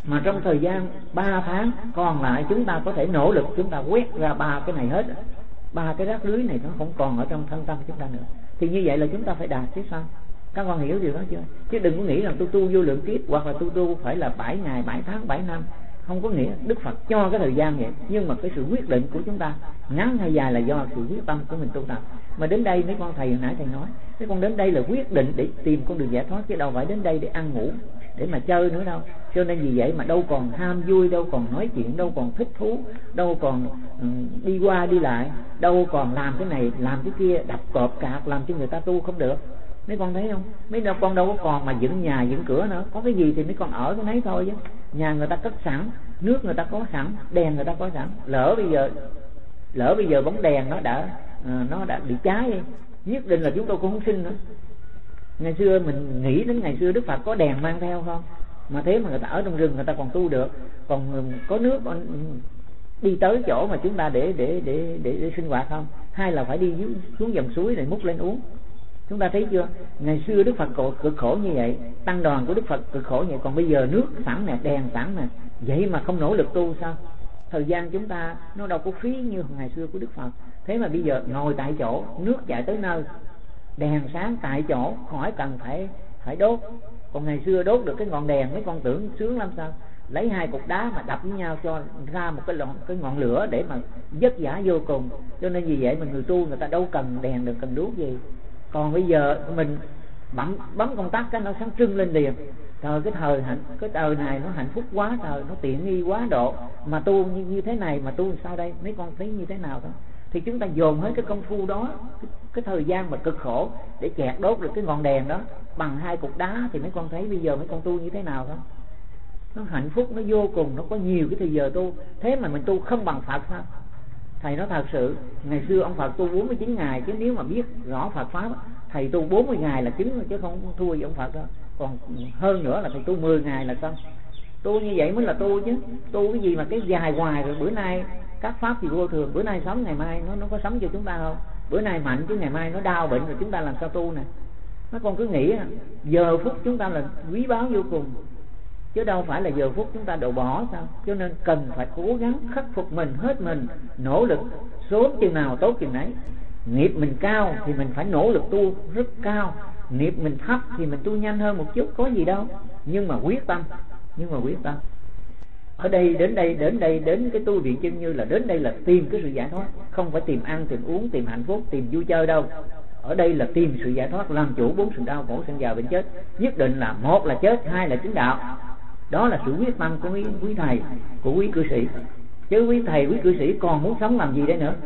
Mà trong thời gian 3 tháng còn lại chúng ta có thể nỗ lực chúng ta quét ra 3 cái này hết, 3 cái rác rưới này nó không còn ở trong thân tâm chúng ta nữa. Thì như vậy là chúng ta phải đạt chứ sao? Các con hiểu điều đó chưa? Chứ đừng có nghĩ rằng tôi tu vô lượng kiếp hoặc là tôi tu phải là 7 ngày, 7 tháng, 7 năm. Không có nghĩa. Đức Phật cho cái thời gian vậy, nhưng mà cái sự quyết định của chúng ta ngắn hay dài là do sự quyết tâm của mình tu tập. Mà đến đây mấy con thầy hồi nãy thầy nói, mấy con đến đây là quyết định để tìm con đường giải thoát, chứ đâu phải đến đây để ăn ngủ, để mà chơi nữa đâu. Cho nên vì vậy mà đâu còn ham vui, đâu còn nói chuyện, đâu còn thích thú, đâu còn đi qua đi lại, đâu còn làm cái này làm cái kia, đập cọp cạp làm cho người ta tu không được. Mấy con thấy không? Mấy con đâu có còn mà dựng nhà dựng cửa nữa. Có cái gì thì mấy con ở cái nấy thôi chứ. Nhà người ta cất sẵn, nước người ta có sẵn, đèn người ta có sẵn. Lỡ bây giờ bóng đèn nó đã bị cháy đi, nhất định là chúng tôi cũng không xin nữa. Ngày xưa mình nghĩ đến ngày xưa Đức Phật có đèn mang theo không? Mà thế mà người ta ở trong rừng người ta còn tu được, còn có nước đi tới chỗ mà chúng ta để sinh hoạt không? Hay là phải đi xuống dòng suối để múc lên uống? Chúng ta thấy chưa? Ngày xưa Đức Phật cực khổ như vậy, tăng đoàn của Đức Phật cực khổ như vậy, còn bây giờ nước sẵn nè, đèn sẵn nè, vậy mà không nỗ lực tu sao? Thời gian chúng ta nó đâu có phí như ngày xưa của Đức Phật. Thế mà bây giờ ngồi tại chỗ, nước chạy tới nơi, đèn sáng tại chỗ, khỏi cần phải đốt. Còn ngày xưa đốt được cái ngọn đèn mấy con tưởng sướng lắm sao? Lấy 2 cục đá mà đập với nhau cho ra một cái ngọn lửa để mà vất vả vô cùng. Cho nên vì vậy mà người tu người ta đâu cần đèn, đừng cần đuốc gì. Còn bây giờ mình bấm công tắc cái nó sáng trưng lên liền. Trời, cái thời này nó hạnh phúc quá trời, nó tiện nghi quá độ. Mà tu như thế này mà tu sao đây? Mấy con thấy như thế nào thôi? Thì chúng ta dồn hết cái công phu đó, cái thời gian mà cực khổ để chẹt đốt được cái ngọn đèn đó bằng 2 cục đá, thì mấy con thấy bây giờ mấy con tu như thế nào không? Nó hạnh phúc, nó vô cùng, nó có nhiều cái thời giờ tu. Thế mà mình tu không bằng Phật sao? Thầy nói thật sự, ngày xưa ông Phật tu 49 ngày, chứ nếu mà biết rõ Phật Pháp, thầy tu 40 ngày là chứng rồi, chứ không thua gì ông Phật đâu. Còn hơn nữa là thầy tu 10 ngày là xong. Tu như vậy mới là tu chứ. Tu cái gì mà cái dài hoài rồi bữa nay các pháp thì vô thường, bữa nay sống ngày mai nó có sống cho chúng ta không? Bữa nay mạnh chứ ngày mai nó đau bệnh rồi chúng ta làm sao tu nè. Nó con cứ nghĩ giờ phút chúng ta là quý báu vô cùng, chứ đâu phải là giờ phút chúng ta đổ bỏ sao? Cho nên cần phải cố gắng khắc phục mình hết mình, nỗ lực sớm chừng nào tốt chừng nấy. Nghiệp mình cao thì mình phải nỗ lực tu rất cao, nghiệp mình thấp thì mình tu nhanh hơn một chút, có gì đâu. Nhưng mà quyết tâm. Ở đây đến cái tu viện Chân Như là đến đây là tìm cái sự giải thoát, không phải tìm ăn, tìm uống, tìm hạnh phúc, tìm vui chơi đâu. Ở đây là tìm sự giải thoát, làm chủ 4 sự đau khổ sanh già bệnh chết. Nhất định là một là chết, hai là chứng đạo. Đó là sự quyết tâm của quý thầy, của quý cư sĩ. Chứ quý thầy, quý cư sĩ còn muốn sống làm gì đấy nữa?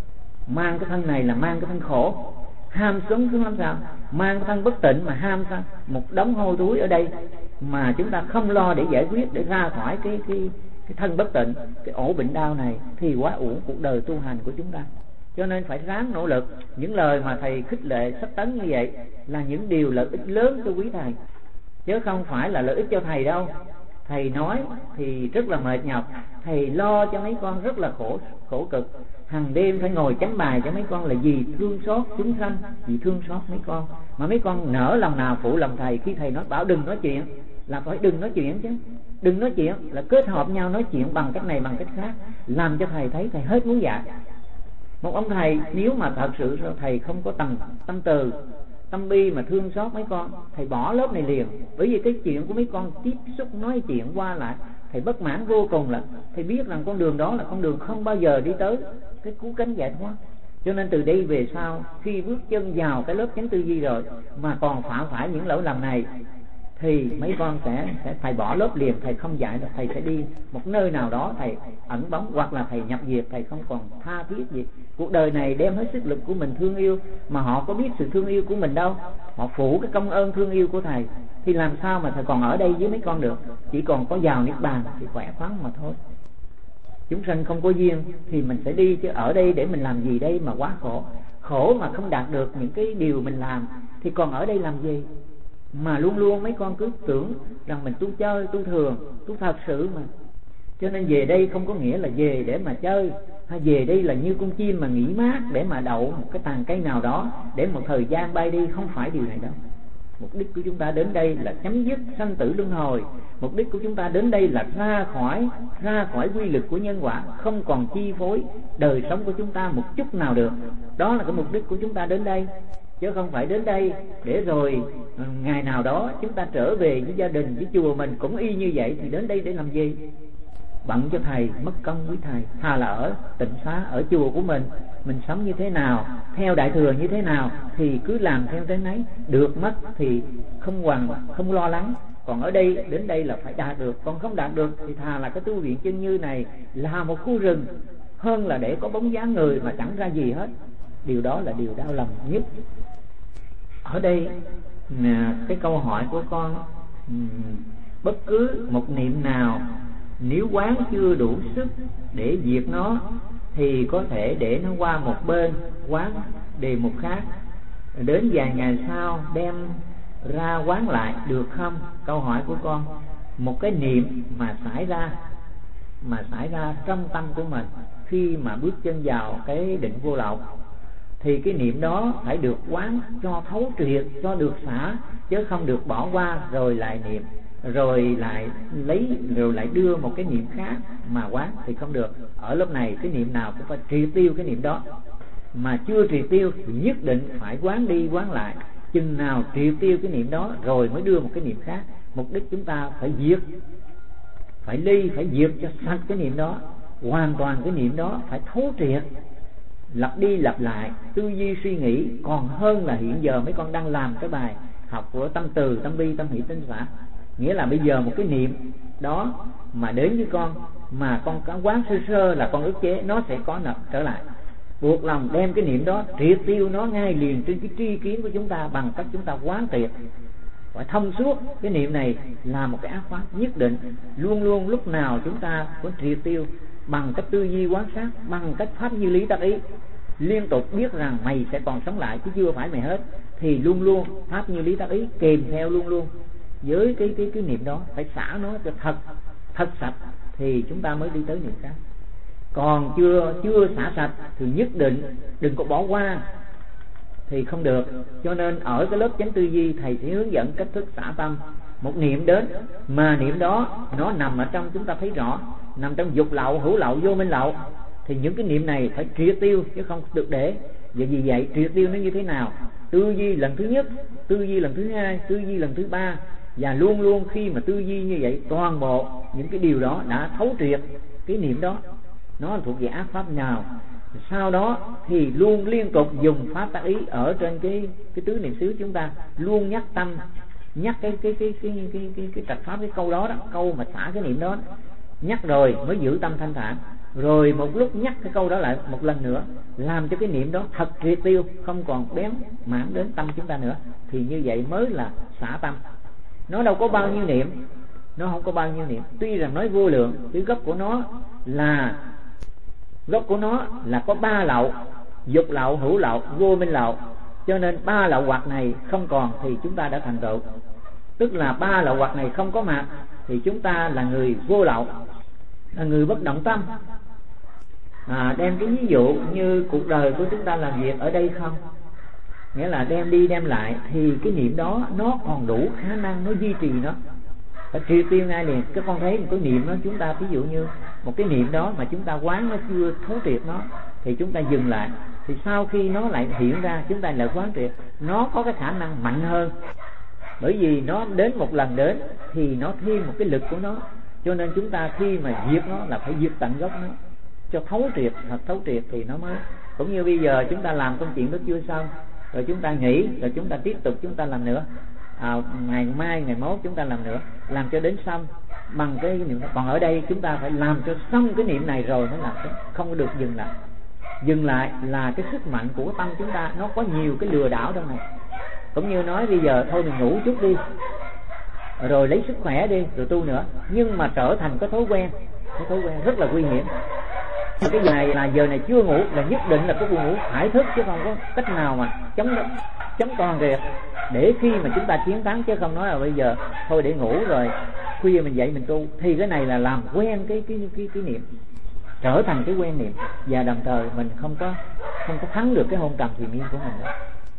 Mang cái thân này là mang cái thân khổ, ham sống làm sao? Mang cái thân bất tịnh mà ham sao? Một đống hôi thối ở đây mà chúng ta không lo để giải quyết, để ra khỏi cái thân bất tịnh, cái ổ bệnh đau này, thì quá uổng cuộc đời tu hành của chúng ta. Cho nên phải ráng nỗ lực. Những lời mà thầy khích lệ sách tấn như vậy là những điều lợi ích lớn cho quý thầy, chứ không phải là lợi ích cho thầy đâu. Thầy nói thì rất là mệt nhọc, thầy lo cho mấy con rất là khổ cực. Hàng đêm phải ngồi chấm bài cho mấy con là vì thương xót chúng sanh, vì thương xót mấy con. Mà mấy con nỡ lòng nào phụ lòng thầy khi thầy nói bảo đừng nói chuyện, là phải đừng nói chuyện chứ. Đừng nói chuyện là kết hợp nhau nói chuyện bằng cách này bằng cách khác, làm cho thầy thấy thầy hết muốn dạy. Một ông thầy nếu mà thật sự thầy không có tâm từ, tâm bi mà thương xót mấy con, thầy bỏ lớp này liền. Bởi vì cái chuyện của mấy con tiếp xúc nói chuyện qua lại, thầy bất mãn vô cùng. Là thầy biết rằng con đường đó là con đường không bao giờ đi tới cái cứu cánh giải thoát. Cho nên từ đây về sau, khi bước chân vào cái lớp chánh tư duy rồi mà còn phạm phải những lỗi lầm này, thì mấy con sẽ thầy bỏ lớp liền, thầy không dạy đâu. Thầy sẽ đi một nơi nào đó thầy ẩn bóng, hoặc là thầy nhập diệt, thầy không còn tha thiết gì. Cuộc đời này đem hết sức lực của mình thương yêu, mà họ có biết sự thương yêu của mình đâu. Họ phụ cái công ơn thương yêu của thầy, thì làm sao mà thầy còn ở đây với mấy con được? Chỉ còn có vào niết bàn thì khỏe khoắn mà thôi. Chúng sanh không có duyên thì mình sẽ đi, chứ ở đây để mình làm gì đây mà quá khổ. Khổ mà không đạt được những cái điều mình làm thì còn ở đây làm gì? Mà luôn luôn mấy con cứ tưởng rằng mình tu chơi, tu thường, tu thật sự mà. Cho nên về đây không có nghĩa là về để mà chơi, hay về đây là như con chim mà nghỉ mát để mà đậu một cái tàn cây nào đó để một thời gian bay đi, không phải điều này đâu. Mục đích của chúng ta đến đây là chấm dứt sanh tử luân hồi. Mục đích của chúng ta đến đây là ra khỏi quy lực của nhân quả, không còn chi phối đời sống của chúng ta một chút nào được. Đó là cái mục đích của chúng ta đến đây, chứ không phải đến đây để rồi ngày nào đó chúng ta trở về với gia đình, với chùa mình cũng y như vậy. Thì đến đây để làm gì? Bận cho thầy, mất công với thầy. Thà là ở tịnh xá, ở chùa của mình sống như thế nào, theo đại thừa như thế nào thì cứ làm theo thế nấy, được mất thì không lo lắng. Còn ở đây, đến đây là phải đạt được, còn không đạt được thì thà là cái tu viện Chân Như này là một khu rừng, hơn là để có bóng dáng người mà chẳng ra gì hết. Điều đó là điều đau lòng nhất. Ở đây cái câu hỏi của con, bất cứ một niệm nào nếu quán chưa đủ sức để diệt nó thì có thể để nó qua một bên, quán đề mục khác, đến vài ngày sau đem ra quán lại được không? Câu hỏi của con, một cái niệm mà xảy ra trong tâm của mình khi mà bước chân vào cái định vô lậu, thì cái niệm đó phải được quán cho thấu triệt, cho được xả, chứ không được bỏ qua rồi lại niệm, rồi lại đưa một cái niệm khác mà quán thì không được. Ở lớp này cái niệm nào cũng phải triệt tiêu cái niệm đó, mà chưa triệt tiêu thì nhất định phải quán đi quán lại, chừng nào triệt tiêu cái niệm đó rồi mới đưa một cái niệm khác. Mục đích chúng ta phải diệt, phải diệt cho sạch cái niệm đó, hoàn toàn cái niệm đó phải thấu triệt, lặp đi lặp lại, tư duy suy nghĩ, còn hơn là hiện giờ mấy con đang làm cái bài học của tâm từ, tâm bi, tâm hỷ, tinh xả. Nghĩa là bây giờ một cái niệm đó mà đến với con mà con có quán sơ là con ức chế, nó sẽ có trở lại. Buộc lòng đem cái niệm đó triệt tiêu nó ngay liền trên cái tri kiến của chúng ta, bằng cách chúng ta quán triệt, phải thông suốt. Cái niệm này là một cái ác pháp nhất định, luôn luôn lúc nào chúng ta có triệt tiêu bằng cách tư duy quan sát, bằng cách pháp như lý tác ý, liên tục biết rằng mày sẽ còn sống lại chứ chưa phải mày hết, thì luôn luôn pháp như lý tác ý kèm theo luôn luôn với cái niệm đó, phải xả nó cho thật sạch thì chúng ta mới đi tới niệm khác. Còn chưa xả sạch thì nhất định đừng có bỏ qua thì không được. Cho nên ở cái lớp chánh tư duy thầy sẽ hướng dẫn cách thức xả tâm. Một niệm đến mà niệm đó nó nằm ở trong, chúng ta thấy rõ, nằm trong dục lậu, hữu lậu, vô minh lậu, thì những cái niệm này phải triệt tiêu chứ không được để. Vì vậy triệt tiêu nó như thế nào? Tư duy lần thứ nhất, tư duy lần thứ hai, tư duy lần thứ ba, và luôn luôn khi mà tư duy như vậy, toàn bộ những cái điều đó đã thấu triệt cái niệm đó nó thuộc về ác pháp nào. Sau đó thì luôn liên tục dùng pháp tác ý ở trên cái tứ niệm xứ chúng ta, luôn nhắc tâm, nhắc cái trạch pháp, cái câu đó, câu mà xả cái niệm đó, nhắc rồi mới giữ tâm thanh thản, rồi một lúc nhắc cái câu đó lại một lần nữa, làm cho cái niệm đó thật triệt tiêu, không còn bén mảng đến tâm chúng ta nữa, thì như vậy mới là xả tâm. Nó đâu có bao nhiêu niệm, nó không có bao nhiêu niệm, tuy rằng nói vô lượng, cái gốc của nó là có ba lậu: dục lậu, hữu lậu, vô minh lậu. Cho nên ba lậu hoặc này không còn thì chúng ta đã thành tựu, tức là ba lậu hoặc này không có mặt thì chúng ta là người vô lậu, là người bất động tâm. Đem cái ví dụ như cuộc đời của chúng ta làm việc ở đây không, nghĩa là đem đi đem lại, thì cái niệm đó nó còn đủ khả năng nó duy trì, nó phải triệt tiêu ngay liền. Cái con thấy một cái niệm đó, chúng ta ví dụ như một cái niệm đó mà chúng ta quán nó chưa thấu triệt nó thì chúng ta dừng lại, thì sau khi nó lại hiện ra chúng ta lại quán triệt, nó có cái khả năng mạnh hơn, bởi vì nó đến một lần đến thì nó thêm một cái lực của nó. Cho nên chúng ta khi mà diệt nó là phải diệt tận gốc nó cho thấu triệt, thật thấu triệt thì nó mới. Cũng như bây giờ chúng ta làm công chuyện đó chưa xong, rồi chúng ta nghỉ, rồi chúng ta tiếp tục chúng ta làm nữa, ngày mai ngày mốt chúng ta làm nữa, làm cho đến xong bằng cái niệm đó. Còn ở đây chúng ta phải làm cho xong cái niệm này rồi mới làm, không có được dừng lại. Dừng lại là cái sức mạnh của tâm chúng ta, nó có nhiều cái lừa đảo trong này. Cũng như nói bây giờ thôi mình ngủ chút đi, rồi lấy sức khỏe đi rồi tu nữa, nhưng mà trở thành cái thói quen rất là nguy hiểm. Cái giờ này là giờ này chưa ngủ là nhất định là có buồn ngủ phải thức, chứ không có cách nào mà chống toàn triệt để khi mà chúng ta chiến thắng, chứ không nói là bây giờ thôi để ngủ rồi khuya mình dậy mình tu. Thì cái này là làm quen cái niệm, trở thành cái quen niệm, và đồng thời mình không có thắng được cái hôn trầm thùy miên của mình nữa.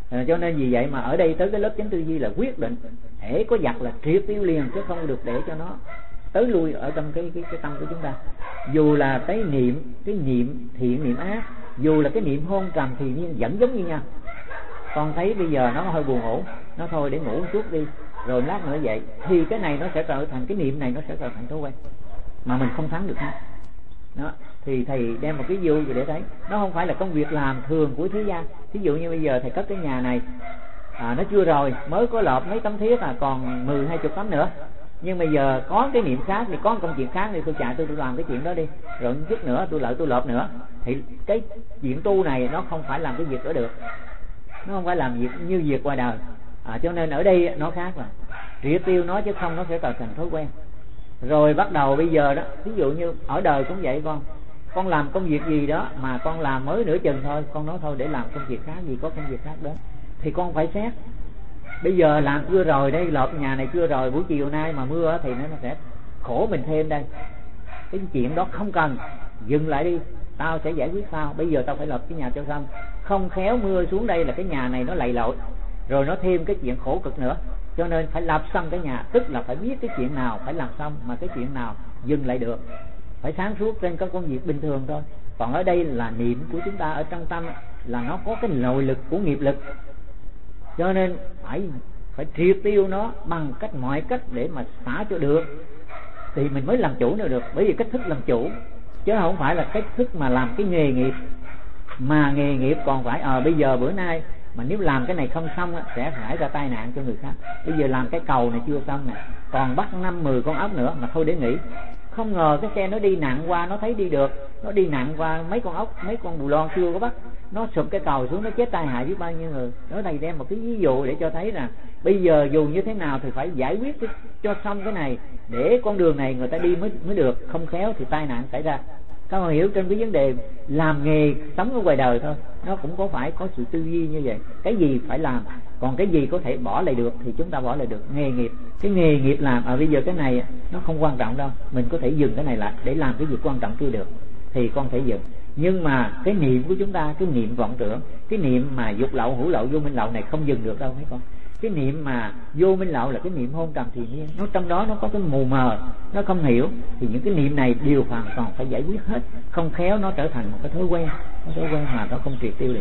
Cho nên vì vậy mà ở đây tới cái lớp chánh tư duy là quyết định, hễ có giặc là triệt tiêu liền, chứ không được để cho nó tới lui ở trong cái tâm của chúng ta. Dù là cái niệm thiện niệm ác, dù là cái niệm hôn trầm thì vẫn giống như nhau. Con thấy bây giờ nó hơi buồn ngủ, nó thôi để ngủ một chút đi, rồi lát nữa dậy, thì cái này nó sẽ trở thành, cái niệm này nó sẽ trở thành thói quen mà mình không thắng được nó. Đó, thì thầy đem một cái ví dụ để thấy nó không phải là công việc làm thường của thế gian. Ví dụ như bây giờ thầy cất cái nhà này, nó chưa rồi, mới có lợp mấy tấm thiết, còn 10-20 tấm nữa. Nhưng bây giờ có cái niệm khác, thì có công chuyện khác, thì tôi chạy tôi làm cái chuyện đó đi, rồi chút nữa tôi lợp nữa, thì cái chuyện tu này nó không phải làm cái việc đó được, nó không phải làm việc như việc ngoài đời. Cho nên ở đây nó khác, là triệt tiêu nó, chứ không nó sẽ tạo thành thói quen. Rồi bắt đầu bây giờ đó, ví dụ như ở đời cũng vậy, con làm công việc gì đó mà con làm mới nửa chừng thôi, con nói thôi để làm công việc khác, vì có công việc khác đó, thì con phải xét. Bây giờ làm chưa rồi đây, lợp nhà này chưa rồi, buổi chiều nay mà mưa thì nó sẽ khổ mình thêm đây. Cái chuyện đó không cần, dừng lại đi, tao sẽ giải quyết sau. Bây giờ tao phải lợp cái nhà cho xong, không khéo mưa xuống đây là cái nhà này nó lầy lội, rồi nó thêm cái chuyện khổ cực nữa. Cho nên phải lập xong cái nhà, tức là phải biết cái chuyện nào phải làm xong, mà cái chuyện nào dừng lại được. Phải sáng suốt trên các công việc bình thường thôi. Còn ở đây là niệm của chúng ta ở trong tâm, là nó có cái nội lực của nghiệp lực, cho nên phải triệt tiêu nó bằng mọi cách để mà xả cho được, thì mình mới làm chủ nữa được. Bởi vì cách thức làm chủ, chứ không phải là cách thức mà làm cái nghề nghiệp. Mà nghề nghiệp còn phải bây giờ bữa nay mà nếu làm cái này không xong sẽ xảy ra tai nạn cho người khác. Bây giờ làm cái cầu này chưa xong nè, còn bắt 5-10 con ốc nữa, mà thôi để nghỉ. Không ngờ cái xe nó đi nặng qua, nó thấy đi được, nó đi nặng qua mấy con ốc, mấy con bù lon chưa có bắt, nó sụp cái cầu xuống, nó chết tai hại biết bao nhiêu người. Đó, thầy đem một cái ví dụ để cho thấy là bây giờ dù như thế nào thì phải giải quyết cho xong cái này, để con đường này người ta đi mới được, không khéo thì tai nạn xảy ra. Các bạn hiểu, trên cái vấn đề làm nghề sống ở ngoài đời thôi, nó cũng phải có sự tư duy như vậy. Cái gì phải làm, còn cái gì có thể bỏ lại được thì chúng ta bỏ lại được. Nghề nghiệp, cái nghề nghiệp làm bây giờ cái này nó không quan trọng đâu, mình có thể dừng cái này lại để làm cái việc quan trọng kia được, thì con thể dừng. Nhưng mà cái niệm của chúng ta, cái niệm vọng tưởng, cái niệm mà dục lậu, hữu lậu, vô minh lậu này không dừng được đâu mấy con. Cái niệm mà vô minh lậu là cái niệm hôn trầm thì niên, nó trong đó nó có cái mù mờ, nó không hiểu, thì những cái niệm này đều hoàn toàn phải giải quyết hết, không khéo nó trở thành một cái thói quen mà nó không triệt tiêu được.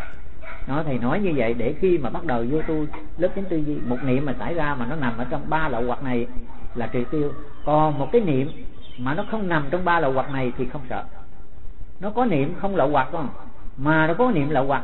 Nó thầy nói như vậy để khi mà bắt đầu vô tu lớp chánh tư duy, một niệm mà xảy ra mà nó nằm ở trong 3 lậu hoặc này là triệt tiêu. Còn một cái niệm mà nó không nằm trong 3 lậu hoặc này thì không sợ. Nó có niệm không lậu hoặc không, mà nó có niệm lậu hoặc,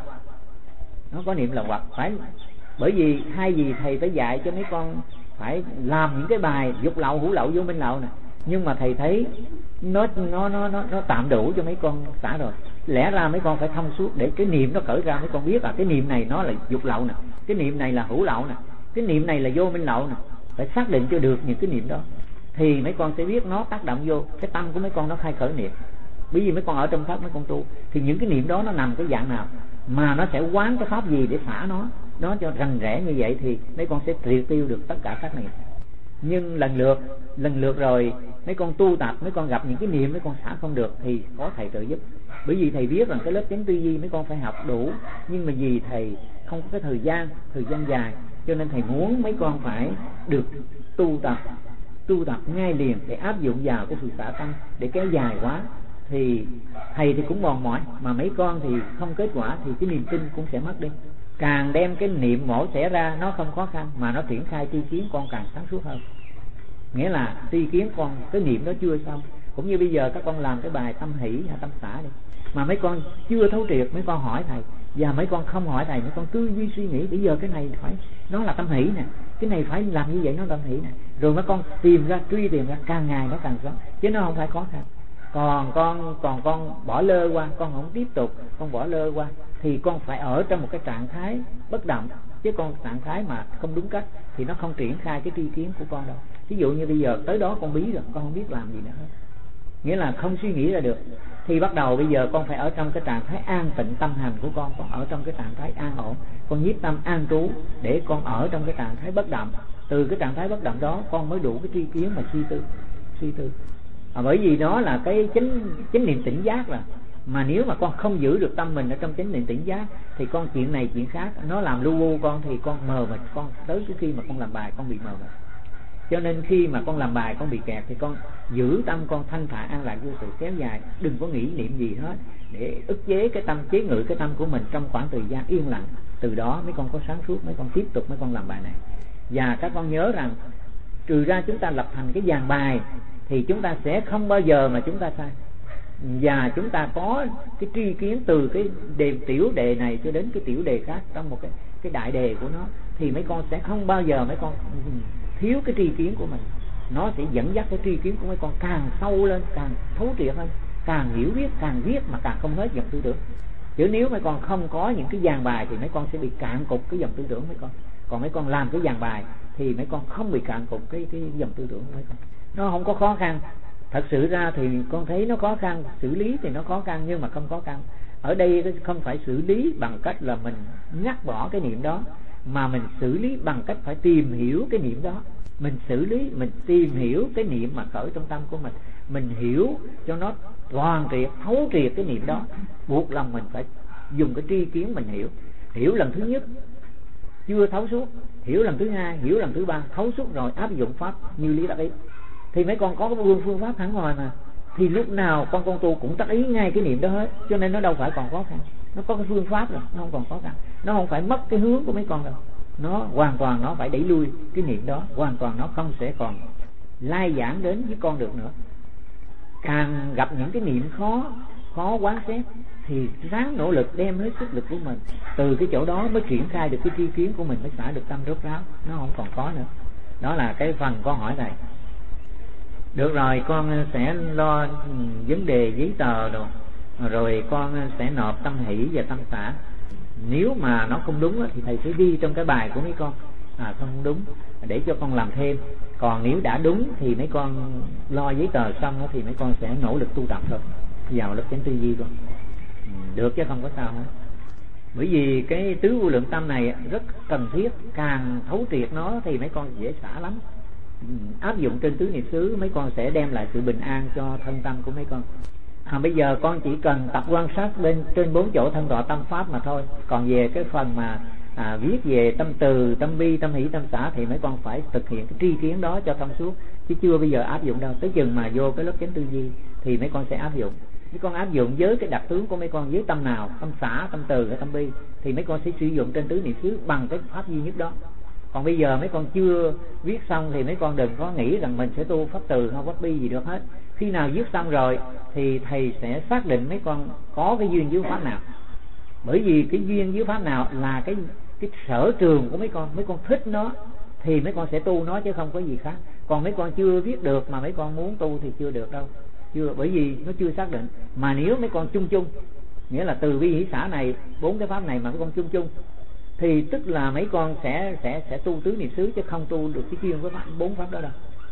nó có niệm lậu hoặc. Phải, bởi vì hai gì thầy phải dạy cho mấy con phải làm những cái bài dục lậu, hữu lậu, vô minh lậu nè, nhưng mà thầy thấy nó tạm đủ cho mấy con xả rồi. Lẽ ra mấy con phải thông suốt để cái niệm nó khởi ra, mấy con biết cái niệm này nó là dục lậu nè, cái niệm này là hữu lậu nè, cái niệm này là vô minh lậu nè. Phải xác định cho được những cái niệm đó thì mấy con sẽ biết nó tác động vô cái tâm của mấy con, nó khai khởi niệm. Bởi vì mấy con ở trong pháp mấy con tu thì những cái niệm đó nó nằm cái dạng nào, mà nó sẽ quán cái pháp gì để xả nó cho rành rẽ như vậy, thì mấy con sẽ triệt tiêu được tất cả các niệm. Nhưng lần lượt rồi mấy con tu tập, mấy con gặp những cái niệm mấy con xả không được thì có thầy trợ giúp. Bởi vì thầy biết rằng cái lớp chánh tư duy mấy con phải học đủ, nhưng mà vì thầy không có cái thời gian dài, cho nên thầy muốn mấy con phải được tu tập ngay liền để áp dụng vào cái sự xả tâm để kéo dài quá. Thì thầy thì cũng mòn mỏi, mà mấy con thì không kết quả thì cái niềm tin cũng sẽ mất đi. Càng đem cái niệm mổ xẻ ra nó không khó khăn, mà nó triển khai tri kiến con càng sáng suốt hơn. Nghĩa là tri kiến con cái niệm đó chưa xong. Cũng như bây giờ các con làm cái bài tâm hỷ hay tâm xả đi, mà mấy con chưa thấu triệt, mấy con hỏi thầy, và mấy con không hỏi thầy, mấy con tư duy suy nghĩ bây giờ cái này phải nó là tâm hỷ nè, cái này phải làm như vậy nó tâm hỷ nè, rồi mấy con truy tìm ra, càng ngày nó càng rõ, chứ nó không phải khó khăn. Còn con bỏ lơ qua, con không tiếp tục, con bỏ lơ qua thì con phải ở trong một cái trạng thái bất động, chứ con trạng thái mà không đúng cách thì nó không triển khai cái tri kiến của con đâu. Ví dụ như bây giờ tới đó con bí rồi, con không biết làm gì nữa hết, nghĩa là không suy nghĩ ra được, thì bắt đầu bây giờ con phải ở trong cái trạng thái an tịnh tâm hành của con ở trong cái trạng thái an ổn, con nhiếp tâm an trú để con ở trong cái trạng thái bất động. Từ cái trạng thái bất động đó con mới đủ cái tri kiến và suy tư. Bởi vì đó là cái chính niệm tỉnh giác, là Mà nếu mà con không giữ được tâm mình ở trong chánh niệm tỉnh giác thì con chuyện này chuyện khác nó làm lu bu con, thì con mờ mịt, con tới cái khi mà con làm bài con bị mờ mịt. Cho nên khi mà con làm bài con bị kẹt thì con giữ tâm con thanh thản an lạc vô sự kéo dài, đừng có nghĩ niệm gì hết, để ức chế cái tâm, chế ngự cái tâm của mình trong khoảng thời gian yên lặng. Từ đó mấy con có sáng suốt, mấy con tiếp tục mấy con làm bài này. Và các con nhớ rằng trừ ra chúng ta lập thành cái dàn bài thì chúng ta sẽ không bao giờ mà chúng ta sai. Và chúng ta có cái tri kiến từ cái tiểu đề này cho đến cái tiểu đề khác trong một cái đại đề của nó, thì mấy con sẽ không bao giờ mấy con thiếu cái tri kiến của mình. Nó sẽ dẫn dắt cái tri kiến của mấy con càng sâu lên, càng thấu triệt hơn, càng hiểu biết, càng viết mà càng không hết dòng tư tưởng. Chứ nếu mấy con không có những cái dàn bài thì mấy con sẽ bị cạn cục cái dòng tư tưởng mấy con. Còn mấy con làm cái dàn bài thì mấy con không bị cạn cục cái dòng tư tưởng của mấy con. Nó không có khó khăn. Thật sự ra thì con thấy nó khó khăn, xử lý thì nó khó khăn nhưng mà không khó khăn. Ở đây không phải xử lý bằng cách là mình ngắt bỏ cái niệm đó, mà mình xử lý bằng cách phải tìm hiểu cái niệm đó. Mình xử lý, mình tìm hiểu cái niệm mà khởi trong tâm của mình hiểu cho nó toàn triệt, thấu triệt cái niệm đó. Buộc lòng mình phải dùng cái tri kiến mình hiểu lần thứ nhất chưa thấu suốt, hiểu lần thứ hai, hiểu lần thứ ba, thấu suốt rồi áp dụng pháp như lý tác ý. Thì mấy con có cái phương pháp thẳng ngoài mà, thì lúc nào con tu cũng tác ý ngay cái niệm đó hết. Cho nên nó đâu phải còn khó khăn, nó có cái phương pháp rồi, nó không còn khó khăn. Nó không phải mất cái hướng của mấy con đâu, nó hoàn toàn nó phải đẩy lui cái niệm đó, hoàn toàn nó không sẽ còn lai giảng đến với con được nữa. Càng gặp những cái niệm khó quán xét thì ráng nỗ lực đem hết sức lực của mình, từ cái chỗ đó mới triển khai được cái tri kiến của mình, mới xả được tâm rốt ráo, nó không còn có nữa. Đó là cái phần con hỏi này. Được rồi, con sẽ lo vấn đề giấy tờ rồi con sẽ nộp tâm hỷ và tâm xả. Nếu mà nó không đúng thì thầy sẽ ghi trong cái bài của mấy con không đúng để cho con làm thêm. Còn nếu đã đúng thì mấy con lo giấy tờ xong thì mấy con sẽ nỗ lực tu tập thôi, vào lớp chánh tư duy con được chứ không có sao hết. Bởi vì cái tứ vô lượng tâm này rất cần thiết, càng thấu triệt nó thì mấy con dễ xả lắm. Áp dụng trên tứ niệm xứ mấy con sẽ đem lại sự bình an cho thân tâm của mấy con. Bây giờ con chỉ cần tập quan sát trên 4 chỗ thân đọa tâm pháp mà thôi. Còn về cái phần mà viết về tâm từ, tâm bi, tâm hỷ, tâm xả thì mấy con phải thực hiện cái tri kiến đó cho thông suốt, chứ chưa bây giờ áp dụng đâu. Tới chừng mà vô cái lớp chánh tư duy thì mấy con sẽ áp dụng. Mấy con áp dụng với cái đặc tướng của mấy con, với tâm nào, tâm xả, tâm từ hay tâm bi, thì mấy con sẽ sử dụng trên tứ niệm xứ bằng cái pháp duy nhất đó. Còn bây giờ mấy con chưa viết xong thì mấy con đừng có nghĩ rằng mình sẽ tu pháp từ hay pháp bi gì được hết. Khi nào viết xong rồi thì thầy sẽ xác định mấy con có cái duyên với pháp nào. Bởi vì cái duyên với pháp nào là cái sở trường của mấy con thích nó thì mấy con sẽ tu nó, chứ không có gì khác. Còn mấy con chưa viết được mà mấy con muốn tu thì chưa được đâu, chưa, bởi vì nó chưa xác định. Mà nếu mấy con chung nghĩa là từ bi hỷ xả này, 4 cái pháp này mà mấy con chung thì tức là mấy con sẽ tu tứ niệm xứ, chứ không tu được cái chuyên với 4 pháp đó đâu.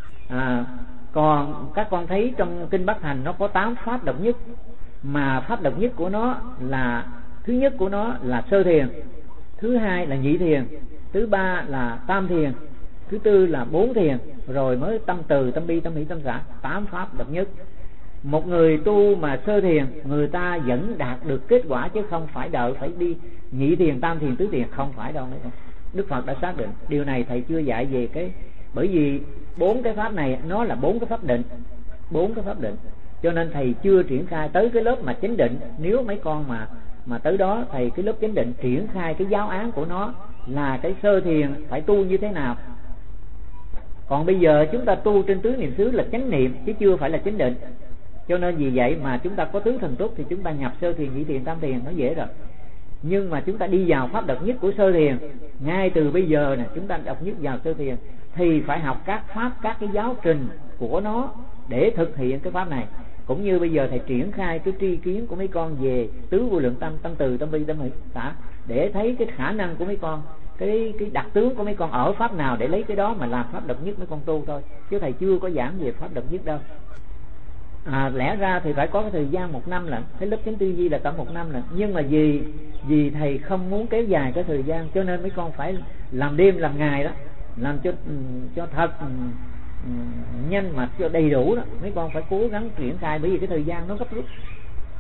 Còn các con thấy trong kinh Bắc Hành nó có 8 pháp độc nhất, mà pháp độc nhất của nó là, thứ nhất của nó là sơ thiền, thứ hai là nhị thiền, thứ ba là tam thiền, thứ tư là 4 thiền, rồi mới tâm từ, tâm bi, tâm hỷ, tâm xả. 8 pháp độc nhất. Một người tu mà sơ thiền người ta vẫn đạt được kết quả, chứ không phải đợi phải đi nhị thiền, tam thiền, tứ thiền, không phải đâu. Đức Phật đã xác định điều này, thầy chưa dạy về cái, bởi vì 4 cái pháp này nó là 4 cái pháp định, 4 cái pháp định, cho nên thầy chưa triển khai tới cái lớp mà chánh định. Nếu mấy con mà tới đó thầy cái lớp chánh định triển khai cái giáo án của nó là cái sơ thiền phải tu như thế nào. Còn bây giờ chúng ta tu trên tứ niệm xứ là chánh niệm chứ chưa phải là chánh định. Cho nên vì vậy mà chúng ta có tứ thần túc thì chúng ta nhập sơ thiền, nhị thiền, tam thiền nó dễ rồi. Nhưng mà chúng ta đi vào pháp độc nhất của sơ thiền, ngay từ bây giờ nè, chúng ta độc nhất vào sơ thiền thì phải học các pháp, các cái giáo trình của nó để thực hiện cái pháp này. Cũng như bây giờ thầy triển khai cái tri kiến của mấy con về tứ vô lượng tâm, tâm từ, tâm bi, tâm hỷ, xả, để thấy cái khả năng của mấy con, cái đặc tướng của mấy con ở pháp nào, để lấy cái đó mà làm pháp độc nhất mấy con tu thôi, chứ thầy chưa có giảng về pháp độc nhất đâu. Lẽ ra thì phải có cái thời gian 1 năm lận, cái lớp chánh tư duy là tầm 1 năm lận, nhưng mà vì thầy không muốn kéo dài cái thời gian, cho nên mấy con phải làm đêm làm ngày đó, làm cho thật nhanh mà cho đầy đủ đó. Mấy con phải cố gắng triển khai, bởi vì cái thời gian nó gấp rút,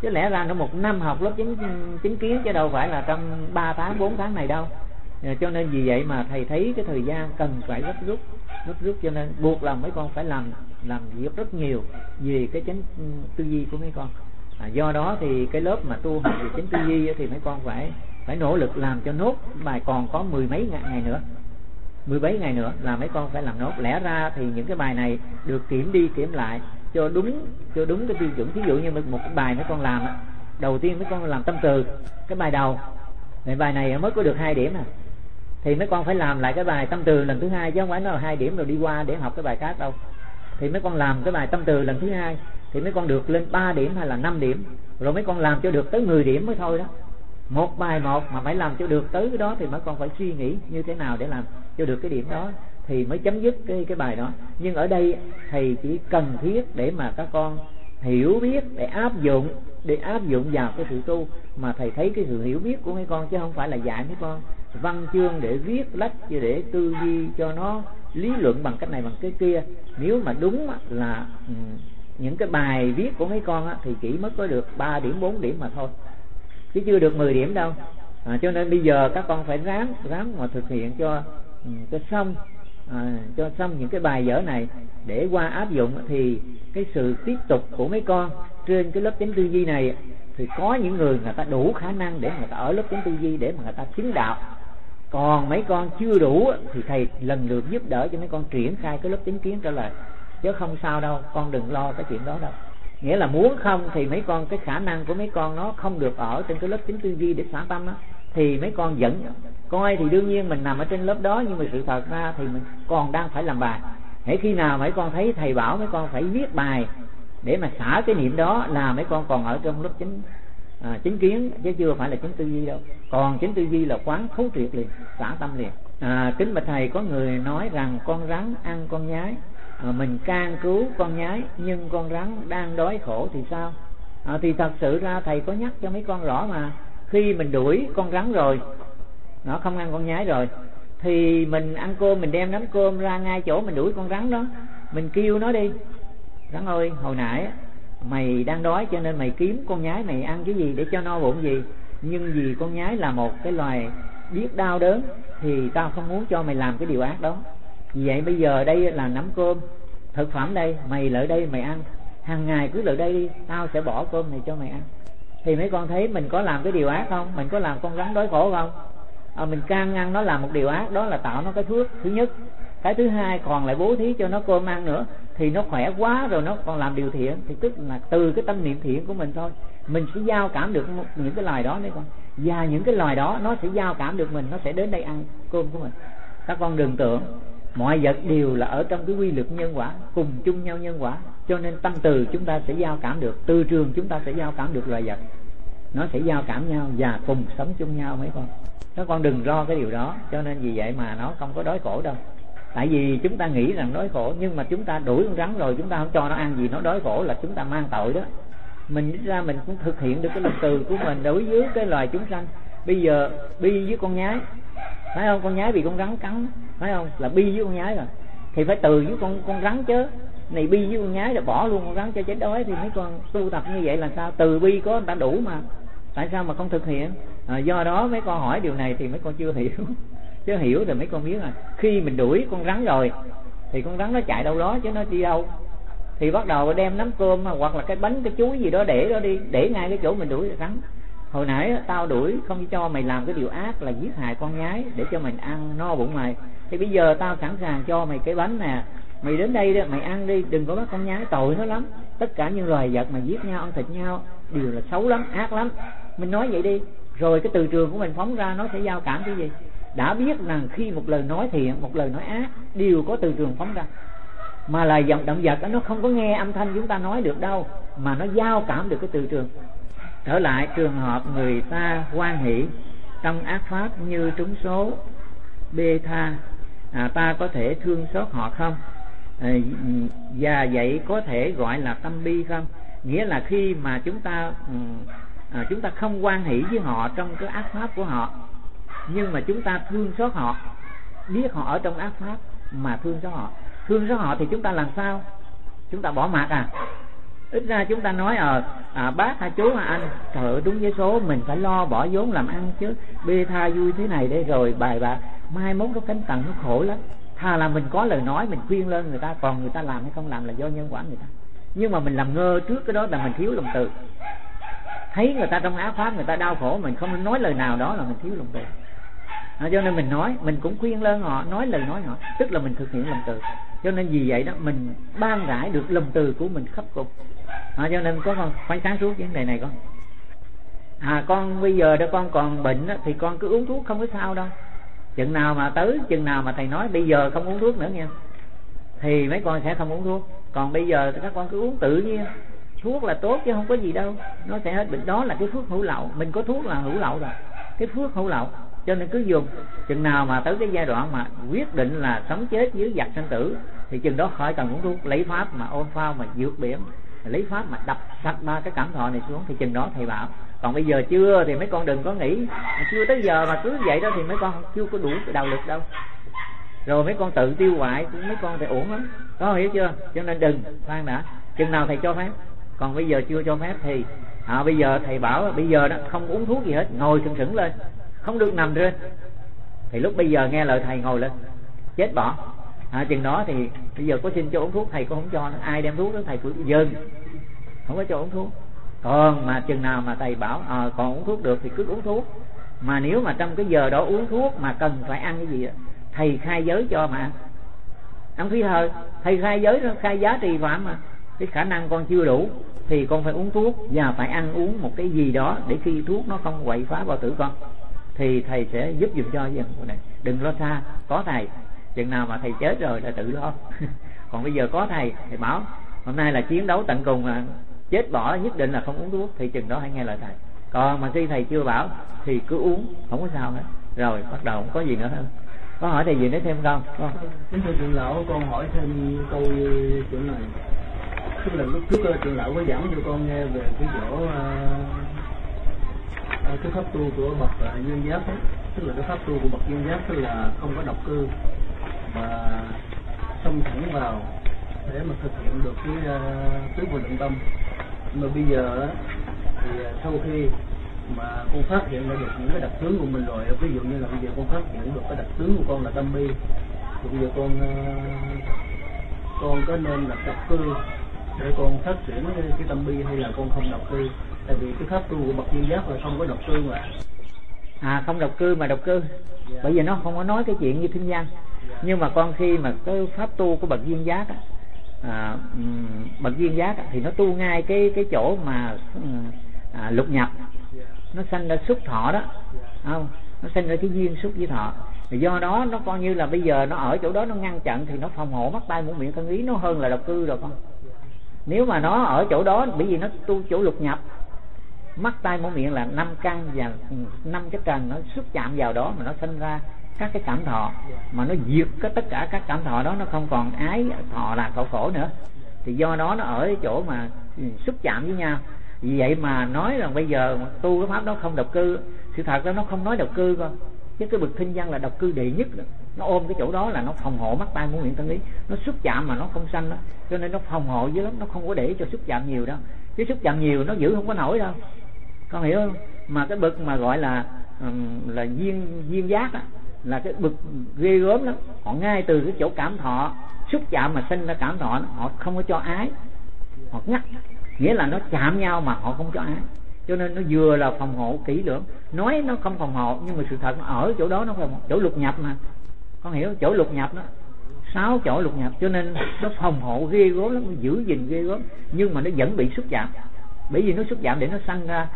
chứ lẽ ra nó 1 năm học lớp chính kiến chứ đâu phải là trong 3 tháng 4 tháng này đâu. Cho nên vì vậy mà thầy thấy cái thời gian cần phải gấp rút, cho nên buộc lòng mấy con phải làm việc rất nhiều về cái chánh tư duy của mấy con. Do đó thì cái lớp mà tu học về chánh tư duy thì mấy con phải nỗ lực làm cho nốt bài, còn có 10 mấy ngày nữa, 17 ngày nữa là mấy con phải làm nốt. Lẽ ra thì những cái bài này được kiểm đi kiểm lại cho đúng cái tiêu chuẩn. Thí dụ như một cái bài mấy con làm đầu tiên mấy con làm tâm từ, cái bài đầu thì bài này mới có được 2 điểm thì mấy con phải làm lại cái bài tâm từ lần thứ 2, chứ không phải nó là 2 điểm rồi đi qua để học cái bài khác đâu. Thì mấy con làm cái bài tâm từ lần thứ 2 thì mấy con được lên 3 điểm hay là 5 điểm, rồi mấy con làm cho được tới 10 điểm mới thôi đó. Một bài một mà phải làm cho được tới cái đó thì mấy con phải suy nghĩ như thế nào để làm cho được cái điểm đó thì mới chấm dứt cái bài đó. Nhưng ở đây thầy chỉ cần thiết để mà các con hiểu biết, để áp dụng vào cái sự tu, mà thầy thấy cái sự hiểu biết của mấy con, chứ không phải là dạy mấy con văn chương để viết lách, chứ để tư duy cho nó lý luận bằng cách này bằng cái kia. Nếu mà đúng là những cái bài viết của mấy con thì chỉ mới có được 3 điểm 4 điểm mà thôi, chứ chưa được 10 điểm đâu. Cho nên bây giờ các con phải ráng mà thực hiện cho xong những cái bài vở này để qua áp dụng. Thì cái sự tiếp tục của mấy con trên cái lớp chánh tư duy này thì có những người ta đủ khả năng để người ta ở lớp chánh tư duy để mà người ta chứng đạo. Còn mấy con chưa đủ thì thầy lần lượt giúp đỡ cho mấy con triển khai cái lớp chánh kiến trở lại, chứ không sao đâu, con đừng lo cái chuyện đó đâu. Nghĩa là muốn không thì mấy con, cái khả năng của mấy con nó không được ở trên cái lớp chánh tư duy để xả tâm thì mấy con vẫn coi thì đương nhiên mình nằm ở trên lớp đó, nhưng mà sự thật ra thì mình còn đang phải làm bài. Hễ khi nào mấy con thấy thầy bảo mấy con phải viết bài để mà xả cái niệm đó là mấy con còn ở trong lớp chánh kiến, chứ chưa phải là chánh tư duy đâu. Còn chánh tư duy là quán thấu triệt liền, xả tâm liền. Kính bạch thầy, có người nói rằng con rắn ăn con nhái, mình can cứu con nhái nhưng con rắn đang đói khổ thì sao? Thì thật sự ra thầy có nhắc cho mấy con rõ mà. Khi mình đuổi con rắn rồi, nó không ăn con nhái rồi, thì mình ăn cơm, mình đem nắm cơm ra ngay chỗ mình đuổi con rắn đó, mình kêu nó đi: rắn ơi, hồi nãy mày đang đói cho nên mày kiếm con nhái mày ăn cái gì để cho no bụng gì, nhưng vì con nhái là một cái loài biết đau đớn thì tao không muốn cho mày làm cái điều ác đó. Vì vậy bây giờ đây là nắm cơm thực phẩm đây, mày lại đây mày ăn, hàng ngày cứ lại đây đi, tao sẽ bỏ cơm này cho mày ăn. Thì mấy con thấy mình có làm cái điều ác không? Mình có làm con rắn đói khổ không? Mình can ngăn nó làm một điều ác, đó là tạo nó cái phước thứ nhất. Cái thứ hai còn lại bố thí cho nó cơm ăn nữa thì nó khỏe quá rồi, nó còn làm điều thiện, thì tức là từ cái tâm niệm thiện của mình thôi, mình sẽ giao cảm được những cái loài đó đấy con. Và những cái loài đó nó sẽ giao cảm được mình, nó sẽ đến đây ăn cơm của mình. Các con đừng tưởng mọi vật đều là ở trong cái quy luật nhân quả, cùng chung nhau nhân quả. Cho nên tâm từ chúng ta sẽ giao cảm được, từ trường chúng ta sẽ giao cảm được loài vật, nó sẽ giao cảm nhau và cùng sống chung nhau mấy con. Các con đừng lo cái điều đó. Cho nên vì vậy mà nó không có đói khổ đâu. Tại vì chúng ta nghĩ rằng đói khổ, nhưng mà chúng ta đuổi con rắn rồi chúng ta không cho nó ăn gì nó đói khổ là chúng ta mang tội đó. Mình ra mình cũng thực hiện được cái lòng từ của mình đối với cái loài chúng sanh. Bây giờ bi với con nhái, phải không? Con nhái bị con rắn cắn, phải không? Là bi với con nhái rồi, thì phải từ với con rắn chứ. Này bi với con nhái là bỏ luôn con rắn cho chết đói, thì mấy con tu tập như vậy là sao? Từ bi có người ta đủ mà, tại sao mà không thực hiện? Do đó mấy con hỏi điều này thì mấy con chưa hiểu. Chứ hiểu thì mấy con biết là khi mình đuổi con rắn rồi thì con rắn nó chạy đâu đó chứ nó đi đâu. Thì bắt đầu đem nắm cơm hoặc là cái bánh cái chuối gì đó để đó đi, để ngay cái chỗ mình đuổi rắn. Hồi nãy tao đuổi không cho mày làm cái điều ác là giết hại con nhái để cho mình ăn no bụng mày, thì bây giờ tao sẵn sàng cho mày cái bánh nè, mày đến đây đó, mày ăn đi, đừng có bắt con nhái, tội nó lắm. Tất cả những loài vật mà giết nhau, ăn thịt nhau đều là xấu lắm, ác lắm. Mình nói vậy đi, rồi cái từ trường của mình phóng ra nó sẽ giao cảm cái gì? Đã biết rằng khi một lời nói thiện, một lời nói ác đều có từ trường phóng ra. Mà loài động vật nó không có nghe âm thanh chúng ta nói được đâu, mà nó giao cảm được cái từ trường. Trở lại trường hợp người ta hoan hỷ trong ác pháp như trúng số, bê tha, ta có thể thương xót họ không? Và vậy có thể gọi là tâm bi không? Nghĩa là khi mà chúng ta không hoan hỷ với họ trong cái ác pháp của họ, nhưng mà chúng ta thương xót họ, biết họ ở trong ác pháp mà thương xót họ. Thương xót họ thì chúng ta làm sao? Chúng ta bỏ mặc Ít ra chúng ta nói bác hay chú hay anh, trời ơi đúng với số, mình phải lo bỏ vốn làm ăn chứ, bê tha vui thế này đây rồi bài bạc, mai mốt nó cánh cằn nó khổ lắm. Thà là mình có lời nói mình khuyên lên người ta, còn người ta làm hay không làm là do nhân quả người ta. Nhưng mà mình làm ngơ trước cái đó là mình thiếu lòng từ. Thấy người ta trong ác pháp, người ta đau khổ, mình không nói lời nào đó là mình thiếu lòng từ. Cho nên mình nói, mình cũng khuyên lên họ, nói lời nói họ, tức là mình thực hiện lòng từ. Cho nên vì vậy đó mình ban rãi được lòng từ của mình khắc phục. Cho nên có con phải sáng suốt vấn đề này con. Con bây giờ đó con còn bệnh đó, thì con cứ uống thuốc không có sao đâu. Chừng nào mà thầy nói bây giờ không uống thuốc nữa nha, thì mấy con sẽ không uống thuốc. Còn bây giờ thì các con cứ uống tự nhiên. Thuốc là tốt chứ không có gì đâu, nó sẽ hết bệnh. Đó là cái phước hữu lậu. Mình có thuốc là hữu lậu rồi, cái phước hữu lậu. Cho nên cứ dùng. Chừng nào mà tới cái giai đoạn mà quyết định là sống chết dưới giặc sinh tử, thì chừng đó khỏi cần uống thuốc. Lấy pháp mà ôn phao mà vượt biển, lấy pháp mà đập sạch ba cái cảm thọ này xuống, thì chừng đó thầy bảo. Còn bây giờ chưa thì mấy con đừng có nghĩ chưa tới giờ mà cứ vậy đó, thì mấy con chưa có đủ cái đạo lực đâu. Rồi mấy con tự tiêu hoại, mấy con thì uổng lắm. Có hiểu chưa? Cho nên đừng, khoan đã, chừng nào thầy cho phép. Còn bây giờ chưa cho phép thì bây giờ thầy bảo bây giờ đó không uống thuốc gì hết, ngồi sừng sững lên, không được nằm trên. Thì lúc bây giờ nghe lời thầy ngồi lên, chết bỏ. Chừng đó thì bây giờ có xin cho uống thuốc thầy cũng không cho nữa. Ai đem thuốc đó thầy cũng dừng, không có cho uống thuốc. Còn mà chừng nào mà thầy bảo còn uống thuốc được thì cứ uống thuốc. Mà nếu mà trong cái giờ đó uống thuốc mà cần phải ăn cái gì đó, thầy khai giới cho mà ăn phí thời. Thầy khai giới đó, khai giá trì phạm mà. Cái khả năng con chưa đủ thì con phải uống thuốc và phải ăn uống một cái gì đó để khi thuốc nó không quậy phá bao tử con, thì thầy sẽ giúp dùm cho dân này. Đừng lo xa, có thầy. Chừng nào mà thầy chết rồi là tự lo. Còn bây giờ có thầy bảo hôm nay là chiến đấu tận cùng, là chết bỏ nhất định là không uống thuốc, thì chừng đó hãy nghe lời thầy. Còn mà khi thầy chưa bảo thì cứ uống, không có sao hết. Rồi bắt đầu không có gì nữa hơn. Có hỏi thầy gì nữa thêm không? Kính thưa trưởng lão, con hỏi thêm câu chỗ này. Tức là lúc trước trưởng lão có giảng cho con nghe về cái chỗ cái pháp tu của bậc Duyên Giác ấy. Tức là cái pháp tu của bậc Duyên Giác tức là không có độc cư mà xông thẳng vào để mà thực hiện được cái tứ vô lượng tâm. Mà bây giờ thì sau khi mà con phát hiện ra được những cái đặc tướng của mình rồi, ví dụ như là bây giờ con phát hiện được cái đặc tướng của con là tâm bi, thì bây giờ con có nên là độc cư để con phát triển cái tâm bi, hay là con không độc cư? Tại vì cái pháp tu của bậc Duyên Giác là không có độc cư mà. Không độc cư mà độc cư. Bởi vì nó không có nói cái chuyện như kinh văn. Nhưng mà con khi mà cái pháp tu của bậc Duyên Giác bậc Duyên Giác thì nó tu ngay cái chỗ mà lục nhập, nó sanh ra xúc thọ đó, không? Nó sanh ra cái duyên xúc với thọ. Thì do đó nó coi như là bây giờ nó ở chỗ đó nó ngăn chặn, thì nó phòng hộ mắt tai mũi miệng thân ý, nó hơn là độc cư rồi con. Nếu mà nó ở chỗ đó, bởi vì nó tu chỗ lục nhập, mắt tai mũi miệng là 5 căn và 5 cái trần nó xúc chạm vào đó mà nó sinh ra các cái cảm thọ, mà nó diệt tất cả các cảm thọ đó, nó không còn ái thọ là khổ nữa. Thì do đó nó ở cái chỗ mà xúc chạm với nhau. Vì vậy mà nói rằng bây giờ tu cái pháp đó không độc cư, sự thật đó nó không nói độc cư con, chứ cái bậc kinh văn là độc cư đệ nhất đó. Nó ôm cái chỗ đó là nó phòng hộ mắt tai mũi miệng thân ý, nó xúc chạm mà nó không sanh đó, cho nên nó phòng hộ dữ lắm, nó không có để cho xúc chạm nhiều đâu. Chứ xúc chạm nhiều nó giữ không có nổi đâu, con hiểu không? Mà cái bậc mà gọi là duyên giác á, là cái bậc ghê gớm lắm. Họ ngay từ cái chỗ cảm thọ xúc chạm mà sinh ra cảm thọ, họ không có cho ái, họ ngắt, nghĩa là nó chạm nhau mà họ không cho ái. Cho nên nó vừa là phòng hộ kỹ lưỡng. Nói nó không phòng hộ nhưng mà sự thật nó ở chỗ đó, nó phòng hộ. Chỗ lục nhập mà, con hiểu, chỗ lục nhập đó 6 chỗ lục nhập, cho nên nó phòng hộ ghê gớm lắm, nó giữ gìn ghê gớm. Nhưng mà nó vẫn bị xúc chạm, bởi vì nó xúc chạm để nó sanh ra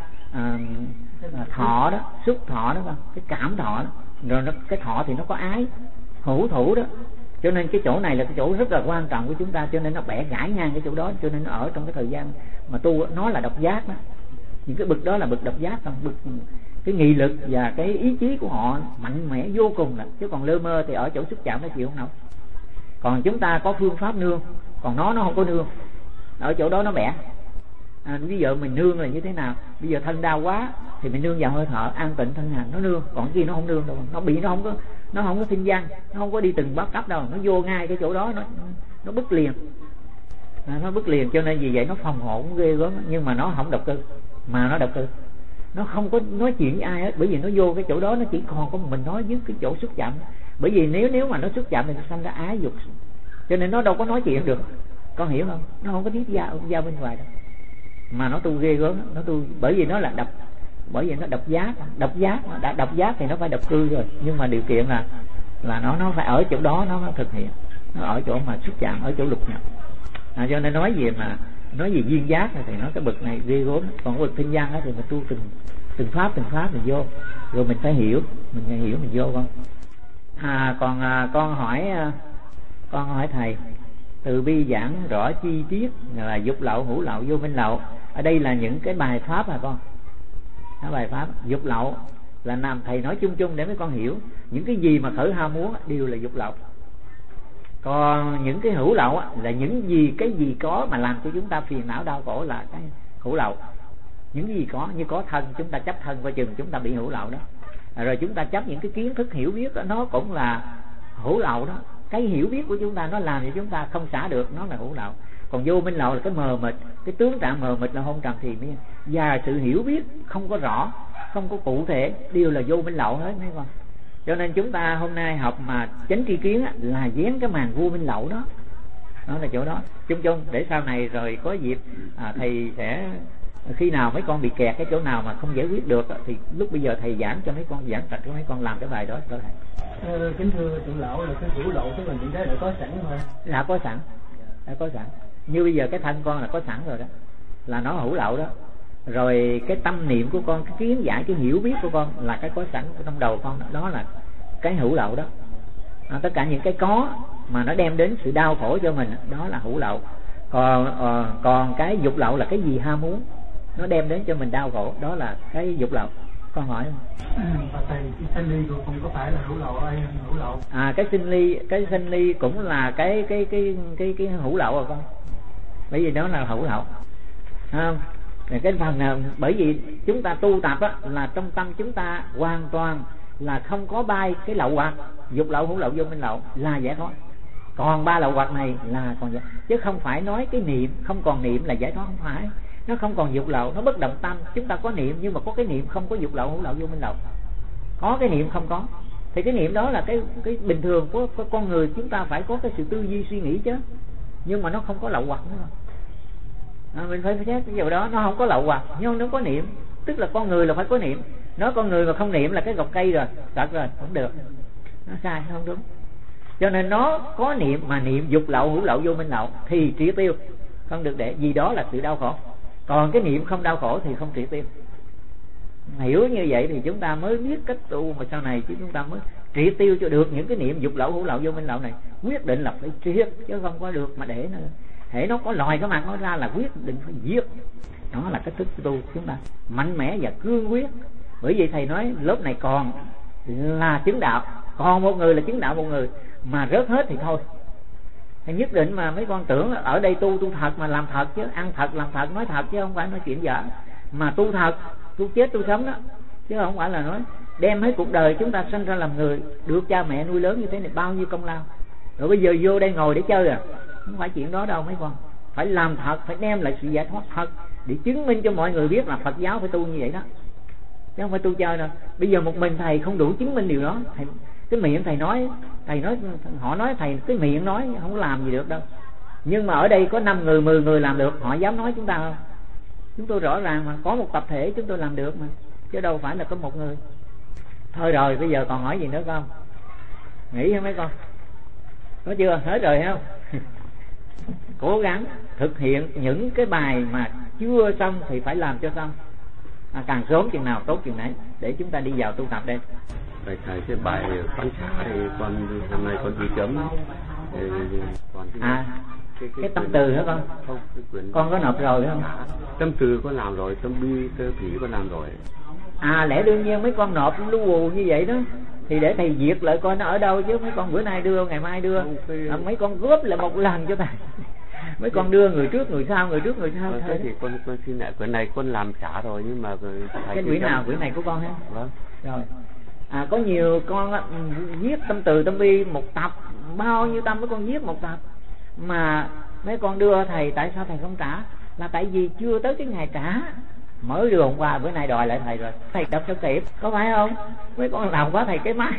thọ đó, xúc thọ đó, cái cảm thọ đó. Rồi cái thọ thì nó có ái hữu thủ đó. Cho nên cái chỗ này là cái chỗ rất là quan trọng của chúng ta, cho nên nó bẻ gãi ngang cái chỗ đó. Cho nên nó ở trong cái thời gian mà tu, nó là độc giác đó. Những cái bậc đó là bậc độc giác, bậc cái nghị lực và cái ý chí của họ mạnh mẽ vô cùng. Chứ còn lơ mơ thì ở chỗ xúc chạm nó chịu không nổi. Còn chúng ta có phương pháp nương, còn nó không có nương, ở chỗ đó nó bẻ. Ví dụ mình nương là như thế nào? Bây giờ thân đau quá thì mình nương vào hơi thở an tịnh thân hành, nó nương. Còn kia nó không nương đâu, nó bị nó không có sinh văn, nó không có đi từng bắt cấp đâu, nó vô ngay cái chỗ đó, nó bứt liền. Nó bứt liền, cho nên vì vậy nó phòng hộ cũng ghê gớm, nhưng mà nó không độc cư. Mà nó độc cư, nó không có nói chuyện với ai hết, bởi vì nó vô cái chỗ đó nó chỉ còn có mình nói với cái chỗ xúc chạm. Bởi vì nếu mà nó xúc chạm thì nó sanh ra ái dục, cho nên nó đâu có nói chuyện được, con hiểu không? Nó không có tiết ra bên ngoài đâu. Mà nó tu ghê gớm, nó tu bởi vì nó là độc, bởi vì nó độc giác, đã độc giác thì nó phải độc cư rồi, nhưng mà điều kiện là nó phải ở chỗ đó nó thực hiện, nó ở chỗ mà xúc chạm, ở chỗ lục nhập. Cho nên nói về duyên giác thì nó cái bậc này ghê gớm. Còn cái bậc thiên văn thì mình tu từng pháp mình vô, rồi mình phải hiểu, mình vô con. Còn con hỏi thầy, từ bi giảng rõ chi tiết là dục lậu, hữu lậu, vô minh lậu. Ở đây là những cái bài pháp hả con? Cái bài pháp dục lậu là làm thầy nói chung chung để mấy con hiểu những cái gì mà khởi ham muốn đều là dục lậu. Còn những cái hữu lậu là những gì, cái gì có mà làm cho chúng ta phiền não đau khổ là cái hữu lậu. Những gì có, như có thân, chúng ta chấp thân coi chừng chúng ta bị hữu lậu đó. Rồi chúng ta chấp những cái kiến thức hiểu biết đó, nó cũng là hữu lậu đó. Cái hiểu biết của chúng ta nó làm cho chúng ta không xả được, nó là hữu lậu. Còn vô minh lậu là cái mờ mịt, cái tướng trạng mờ mịt là hôn trầm thì mới, và sự hiểu biết không có rõ, không có cụ thể, đều là vô minh lậu hết mấy con. Cho nên chúng ta hôm nay học mà chánh tri kiến là dán cái màn vô minh lậu đó. Đó là chỗ đó chung chung, để sau này rồi có dịp thầy sẽ, khi nào mấy con bị kẹt cái chỗ nào mà không giải quyết được thì lúc bây giờ thầy giảng cho mấy con, giảng sạch cho mấy con làm cái bài đó thầy. Kính thưa trưởng lão, là cái hữu lậu tức là những cái đã có sẵn thôi. Đã có sẵn, đã có sẵn. Như bây giờ cái thân con là có sẵn rồi đó, là nó hữu lậu đó. Rồi cái tâm niệm của con, cái kiến giải, cái hiểu biết của con là cái có sẵn trong đầu con đó, đó là cái hữu lậu đó. Tất cả những cái có mà nó đem đến sự đau khổ cho mình, đó là hữu lậu. Còn cái dục lậu là cái gì ham muốn, nó đem đến cho mình đau khổ, đó là cái dục lậu. Con hỏi không? Thầy, cái sinh ly không có phải là hữu lậu hay hữu lậu? Cái sinh ly cũng là cái hữu lậu rồi con, bởi vì đó là hữu lậu, không? Cái phần nào, bởi vì chúng ta tu tập là trong tâm chúng ta hoàn toàn là không có bay cái lậu hoặc, dục lậu, hữu lậu, vô minh lậu là giải thoát. Còn ba lậu hoặc này là còn giải, chứ không phải nói cái niệm không còn niệm là giải thoát, không phải. Nó không còn dục lậu, nó bất động tâm. Chúng ta có niệm nhưng mà có cái niệm không có dục lậu, hữu lậu, vô minh lậu. Có cái niệm không có thì cái niệm đó là cái bình thường của con người. Chúng ta phải có cái sự tư duy suy nghĩ chứ, nhưng mà nó không có lậu hoặc nữa. Mình phải xét cái điều đó, nó không có lậu hoặc nhưng nó có niệm, tức là con người là phải có niệm. Nói con người mà không niệm là cái gọc cây rồi, sạch rồi, không được, nó sai, không đúng. Cho nên nó có niệm mà niệm dục lậu, hữu lậu, vô minh lậu thì triệt tiêu, không được để gì đó là sự đau khổ. Còn cái niệm không đau khổ thì không triệt tiêu. Hiểu như vậy thì chúng ta mới biết cách tu, mà sau này chứ chúng ta mới triệt tiêu cho được những cái niệm dục lậu, hữu lậu, vô minh lậu này. Quyết định là phải triệt, chứ không có được mà để nữa. Hễ nó có lòi cái mặt nó ra là quyết định phải giết. Đó là cách thức tu chúng ta mạnh mẽ và cương quyết. Bởi vì thầy nói lớp này còn là chứng đạo, còn một người là chứng đạo một người, mà rớt hết thì thôi. Thì nhất định mà mấy con tưởng ở đây tu thật mà làm thật chứ, ăn thật, làm thật, nói thật chứ không phải nói chuyện dở. Mà tu thật, tu chết tu sống đó, chứ không phải là nói đem hết cuộc đời chúng ta sinh ra làm người, được cha mẹ nuôi lớn như thế này bao nhiêu công lao, rồi bây giờ vô đây ngồi để chơi à? Không phải chuyện đó đâu mấy con. Phải làm thật, phải đem lại sự giải thoát thật để chứng minh cho mọi người biết là Phật giáo phải tu như vậy đó, chứ không phải tu chơi đâu. Bây giờ một mình thầy không đủ chứng minh điều đó. Thầy, cái miệng thầy nói, họ nói thầy cái miệng nói không làm gì được đâu. Nhưng mà ở đây có 5 người, 10 người làm được, họ dám nói chúng ta không? Chúng tôi rõ ràng mà, có một tập thể chúng tôi làm được mà, chứ đâu phải là có một người. Thôi rồi, bây giờ còn hỏi gì nữa không? Nghĩ hả mấy con? Có chưa? Hết rồi không? Cố gắng thực hiện những cái bài mà chưa xong thì phải làm cho xong, càng sớm chừng nào tốt chừng nấy, để chúng ta đi vào tu tập đây. Thầy cái bài quan sát thì con hôm nay con ghi chấm cái tâm từ hả con? Không, con có nộp rồi không? Tâm từ con làm rồi, tâm bi tơ thủy con làm rồi. Lẽ đương nhiên mấy con nộp lu bù như vậy đó thì để thầy duyệt lại coi nó ở đâu chứ. Mấy con bữa nay đưa, ngày mai đưa, mấy con góp lại một lần cho thầy. Mấy con đưa người trước người sau, người trước người sau. Thế thì con xin lại quyển này con làm trả rồi, nhưng mà cái quyển nào? Quyển này của con hả? Vâng. Rồi. Có nhiều con viết tâm từ tâm bi một tập, bao nhiêu tâm mấy con viết một tập, mà mấy con đưa thầy, tại sao thầy không trả? Là tại vì chưa tới cái ngày trả. Mới đưa hôm qua, bữa nay đòi lại thầy rồi. Thầy đọc cho kịp, có phải không? Mấy con làm quá thầy cái máy.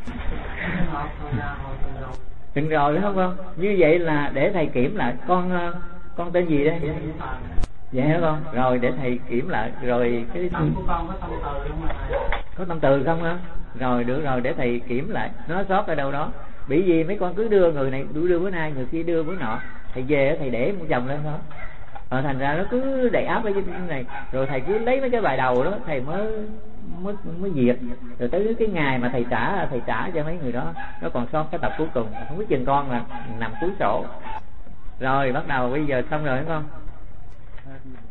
Đừng rồi đúng không? Như vậy là để thầy kiểm lại. Con tên gì đây? Vậy hả con? Rồi để thầy kiểm lại. Rồi cái của con có tâm từ không mà thầy? Có tâm từ không á? Rồi được rồi, để thầy kiểm lại nó sót ở đâu đó. Bởi vì mấy con cứ đưa người này đưa bữa nay, người kia đưa bữa nọ. Thầy về thầy để một chồng lên đó. Thành ra nó cứ đầy áp ở trên này. Rồi thầy cứ lấy mấy cái bài đầu đó thầy mới duyệt. Rồi tới cái ngày mà thầy trả cho mấy người đó, nó còn sót cái tập cuối cùng, không biết chừng con là nằm cuối sổ. Rồi bắt đầu bây giờ xong rồi đúng không?